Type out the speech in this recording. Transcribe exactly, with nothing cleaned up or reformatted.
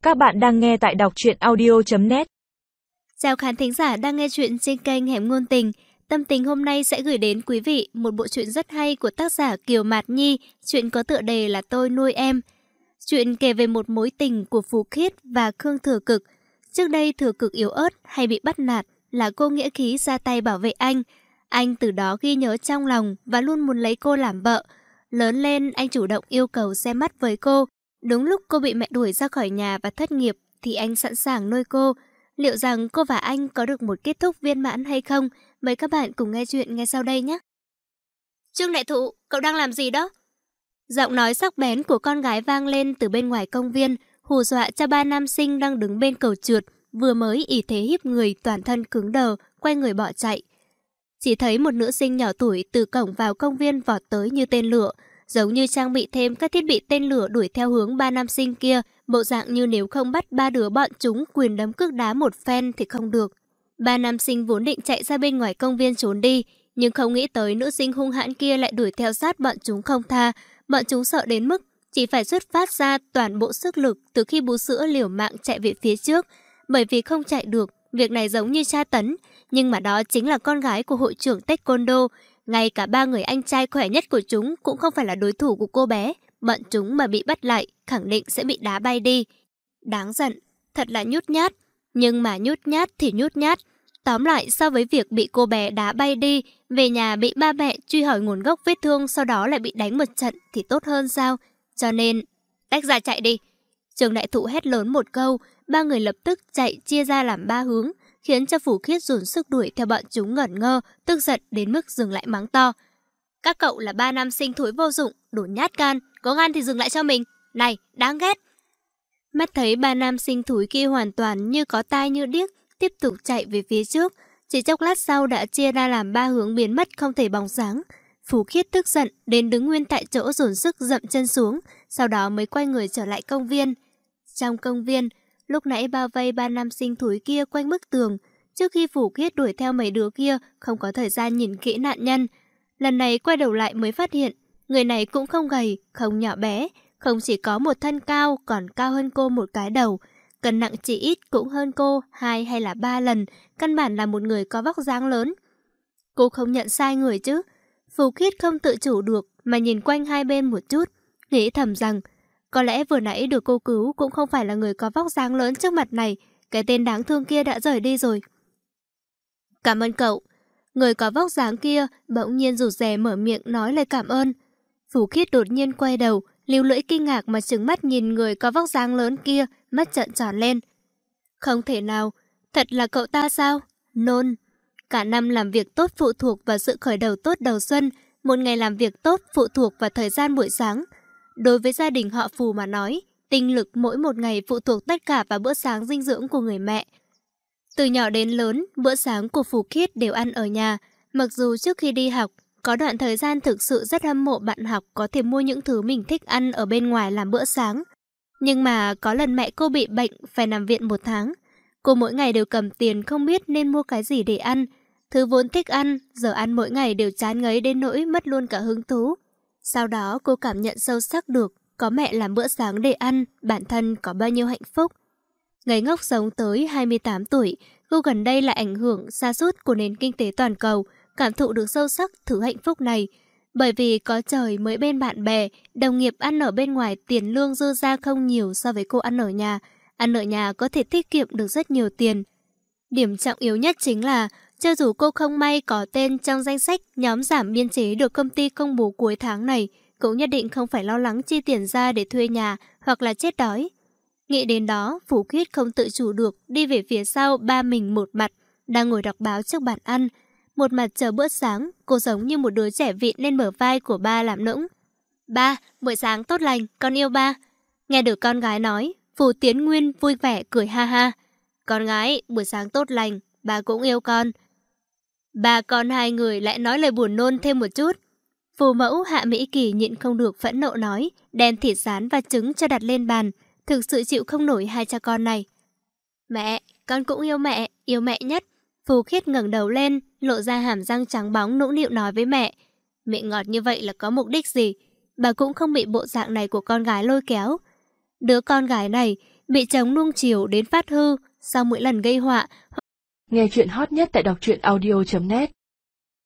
Các bạn đang nghe tại đọc truyện audio chấm net. Chào khán thính giả đang nghe chuyện trên kênh Hẻm Ngôn Tình. Tâm Tình hôm nay sẽ gửi đến quý vị một bộ truyện rất hay của tác giả Kiều Mạt Nhi. Chuyện có tựa đề là Tôi Nuôi Em. Chuyện kể về một mối tình của Phú Khiết và Khương Thừa Cực. Trước đây Thừa Cực yếu ớt hay bị bắt nạt là cô nghĩa khí ra tay bảo vệ anh. Anh từ đó ghi nhớ trong lòng và luôn muốn lấy cô làm vợ. Lớn lên anh chủ động yêu cầu xem mắt với cô. Đúng lúc cô bị mẹ đuổi ra khỏi nhà và thất nghiệp thì anh sẵn sàng nuôi cô. Liệu rằng cô và anh có được một kết thúc viên mãn hay không? Mời các bạn cùng nghe chuyện ngay sau đây nhé. Trương Đại Thụ, cậu đang làm gì đó? Giọng nói sắc bén của con gái vang lên từ bên ngoài công viên, hù dọa cho ba nam sinh đang đứng bên cầu trượt, vừa mới ỷ thế hiếp người toàn thân cứng đờ, quay người bỏ chạy. Chỉ thấy một nữ sinh nhỏ tuổi từ cổng vào công viên vọt tới như tên lửa, giống như trang bị thêm các thiết bị tên lửa đuổi theo hướng ba nam sinh kia, bộ dạng như nếu không bắt ba đứa bọn chúng quyền đấm cước đá một phen thì không được. Ba nam sinh vốn định chạy ra bên ngoài công viên trốn đi, nhưng không nghĩ tới nữ sinh hung hãn kia lại đuổi theo sát bọn chúng không tha. Bọn chúng sợ đến mức chỉ phải xuất phát ra toàn bộ sức lực từ khi bú sữa liều mạng chạy về phía trước. Bởi vì không chạy được, việc này giống như tra tấn, nhưng mà đó chính là con gái của hội trưởng Taekwondo. Ngay cả ba người anh trai khỏe nhất của chúng cũng không phải là đối thủ của cô bé. Bọn chúng mà bị bắt lại, khẳng định sẽ bị đá bay đi. Đáng giận, thật là nhút nhát. Nhưng mà nhút nhát thì nhút nhát. Tóm lại, so với việc bị cô bé đá bay đi, về nhà bị ba mẹ truy hỏi nguồn gốc vết thương, sau đó lại bị đánh một trận thì tốt hơn sao? Cho nên, tách ra chạy đi. Trương Đại Thụ hét lớn một câu, ba người lập tức chạy chia ra làm ba hướng, khiến cho Phú Khiết dồn sức đuổi theo bọn chúng ngẩn ngơ, tức giận đến mức dừng lại mắng to. Các cậu là ba nam sinh thối vô dụng, đồ nhát gan, có gan thì dừng lại cho mình. Này, đáng ghét. Mắt thấy ba nam sinh thối kia hoàn toàn như có tai như điếc, tiếp tục chạy về phía trước. Chỉ chốc lát sau đã chia ra làm ba hướng biến mất không thể bóng dáng. Phú Khiết tức giận đến đứng nguyên tại chỗ dồn sức dậm chân xuống, sau đó mới quay người trở lại công viên. Trong công viên, lúc nãy bao vây ba nam sinh thối kia quanh bức tường. Trước khi Phú Khiết đuổi theo mấy đứa kia, không có thời gian nhìn kỹ nạn nhân. Lần này quay đầu lại mới phát hiện, người này cũng không gầy, không nhỏ bé, không chỉ có một thân cao, còn cao hơn cô một cái đầu. Cân nặng chỉ ít cũng hơn cô hai hay là ba lần, căn bản là một người có vóc dáng lớn. Cô không nhận sai người chứ? Phú Khiết không tự chủ được mà nhìn quanh hai bên một chút, nghĩ thầm rằng có lẽ vừa nãy được cô cứu cũng không phải là người có vóc dáng lớn trước mặt này, cái tên đáng thương kia đã rời đi rồi. Cảm ơn cậu. Người có vóc dáng kia bỗng nhiên rụt rè mở miệng nói lời cảm ơn. Phú Khiết đột nhiên quay đầu, líu lưỡi kinh ngạc mà trừng mắt nhìn người có vóc dáng lớn kia, mắt trợn tròn lên. Không thể nào, thật là cậu ta sao? Nôn. Cả năm làm việc tốt phụ thuộc vào sự khởi đầu tốt đầu xuân, một ngày làm việc tốt phụ thuộc vào thời gian buổi sáng. Đối với gia đình họ Phù mà nói, tinh lực mỗi một ngày phụ thuộc tất cả vào bữa sáng dinh dưỡng của người mẹ. Từ nhỏ đến lớn, bữa sáng của Phú Khiết đều ăn ở nhà. Mặc dù trước khi đi học, có đoạn thời gian thực sự rất hâm mộ bạn học có thể mua những thứ mình thích ăn ở bên ngoài làm bữa sáng. Nhưng mà có lần mẹ cô bị bệnh phải nằm viện một tháng. Cô mỗi ngày đều cầm tiền không biết nên mua cái gì để ăn. Thứ vốn thích ăn, giờ ăn mỗi ngày đều chán ngấy đến nỗi mất luôn cả hứng thú. Sau đó cô cảm nhận sâu sắc được có mẹ làm bữa sáng để ăn, bản thân có bao nhiêu hạnh phúc. Ngây ngốc sống tới hai mươi tám tuổi, cô gần đây là ảnh hưởng sa sút của nền kinh tế toàn cầu, cảm thụ được sâu sắc thứ hạnh phúc này. Bởi vì có trời mới bên bạn bè, đồng nghiệp ăn ở bên ngoài tiền lương dư ra không nhiều so với cô ăn ở nhà. Ăn ở nhà có thể tiết kiệm được rất nhiều tiền. Điểm trọng yếu nhất chính là, cho dù cô không may có tên trong danh sách nhóm giảm biên chế được công ty công bố cuối tháng này, cũng nhất định không phải lo lắng chi tiền ra để thuê nhà hoặc là chết đói. Nghĩ đến đó, Phú Khiết không tự chủ được đi về phía sau ba mình một mặt, đang ngồi đọc báo trước bàn ăn. Một mặt chờ bữa sáng, cô giống như một đứa trẻ vịn lên bờ vai của ba làm nũng. Ba, buổi sáng tốt lành, con yêu ba. Nghe được con gái nói, Phú Tiến Nguyên vui vẻ cười ha ha. Con gái, buổi sáng tốt lành, ba cũng yêu con. Ba con hai người lại nói lời buồn nôn thêm một chút. Phù mẫu Hạ Mỹ Kỳ nhịn không được phẫn nộ nói, đem thịt rán và trứng cho đặt lên bàn, thực sự chịu không nổi hai cha con này. Mẹ, con cũng yêu mẹ, yêu mẹ nhất. Phú Khiết ngẩng đầu lên, lộ ra hàm răng trắng bóng nũng nịu nói với mẹ. Mẹ ngọt như vậy là có mục đích gì? Bà cũng không bị bộ dạng này của con gái lôi kéo. Đứa con gái này, bị chồng nuông chiều đến phát hư sau mỗi lần gây họa. Nghe chuyện hot nhất tại đọc truyện audio chấm net.